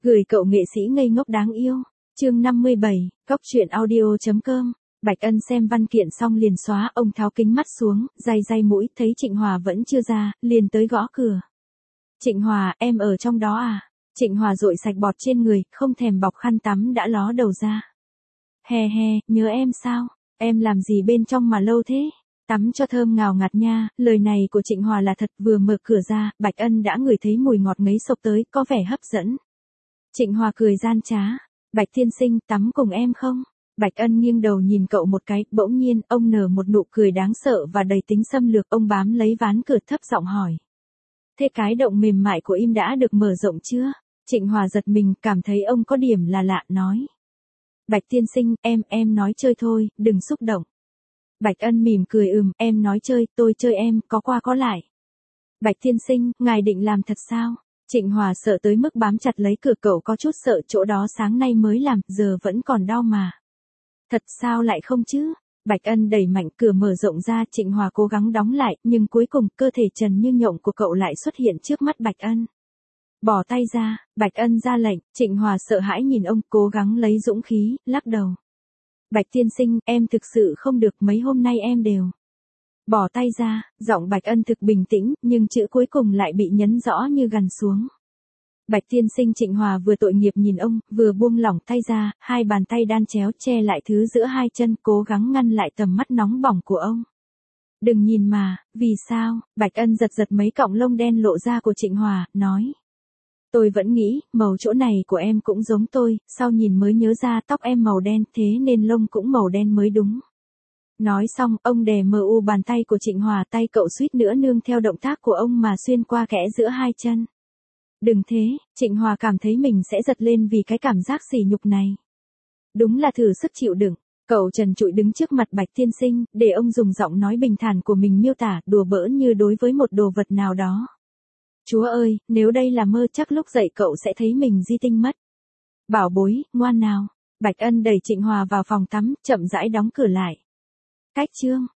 Gửi cậu nghệ sĩ ngây ngốc đáng yêu. Chương 57, Góc truyện audio.com. Bạch Ân xem văn kiện xong liền xóa, ông tháo kính mắt xuống, day mũi, thấy Trịnh Hòa vẫn chưa ra, liền tới gõ cửa. Trịnh Hòa, em ở trong đó à? Trịnh Hòa dội sạch bọt trên người, không thèm bọc khăn tắm đã ló đầu ra. He, nhớ em sao? Em làm gì bên trong mà lâu thế? Tắm cho thơm ngào ngạt nha. Lời này của Trịnh Hòa là thật, vừa mở cửa ra, Bạch Ân đã ngửi thấy mùi ngọt ngấy xộc tới, có vẻ hấp dẫn. Trịnh Hòa cười gian trá. Bạch tiên sinh, tắm cùng em không? Bạch Ân nghiêng đầu nhìn cậu một cái, bỗng nhiên, ông nở một nụ cười đáng sợ và đầy tính xâm lược, ông bám lấy ván cửa thấp giọng hỏi. Thế cái động mềm mại của im đã được mở rộng chưa? Trịnh Hòa giật mình, cảm thấy ông có điểm là lạ, nói. Bạch tiên sinh, em nói chơi thôi, đừng xúc động. Bạch Ân mỉm cười em nói chơi, tôi chơi em, có qua có lại. Bạch tiên sinh, ngài định làm thật sao? Trịnh Hòa sợ tới mức bám chặt lấy cửa, cậu có chút sợ, chỗ đó sáng nay mới làm, giờ vẫn còn đau mà. Thật sao lại không chứ? Bạch Ân đẩy mạnh cửa mở rộng ra, Trịnh Hòa cố gắng đóng lại, nhưng cuối cùng cơ thể trần như nhộng của cậu lại xuất hiện trước mắt Bạch Ân. Bỏ tay ra, Bạch Ân ra lệnh, Trịnh Hòa sợ hãi nhìn ông, cố gắng lấy dũng khí, lắc đầu. Bạch tiên sinh, em thực sự không được, mấy hôm nay em đều. Bỏ tay ra, giọng Bạch Ân thực bình tĩnh, nhưng chữ cuối cùng lại bị nhấn rõ như gằn xuống. Bạch tiên sinh. Trịnh Hòa vừa tội nghiệp nhìn ông, vừa buông lỏng tay ra, hai bàn tay đan chéo che lại thứ giữa hai chân, cố gắng ngăn lại tầm mắt nóng bỏng của ông. Đừng nhìn mà, vì sao? Bạch Ân giật mấy cọng lông đen lộ ra của Trịnh Hòa, nói. Tôi vẫn nghĩ, màu chỗ này của em cũng giống tôi, sau nhìn mới nhớ ra tóc em màu đen, thế nên lông cũng màu đen mới đúng. Nói xong, ông đè bàn tay của Trịnh Hòa, tay cậu suýt nữa nương theo động tác của ông mà xuyên qua kẽ giữa hai chân. Đừng thế, Trịnh Hòa cảm thấy mình sẽ giật lên vì cái cảm giác sỉ nhục này. Đúng là thử sức chịu đựng. Cậu trần trụi đứng trước mặt Bạch tiên sinh, để ông dùng giọng nói bình thản của mình miêu tả, đùa bỡn như đối với một đồ vật nào đó. Chúa ơi, nếu đây là mơ chắc lúc dậy cậu sẽ thấy mình di tinh mất. Bảo bối, ngoan nào. Bạch Ân đẩy Trịnh Hòa vào phòng tắm, chậm rãi đóng cửa lại. Cách chương.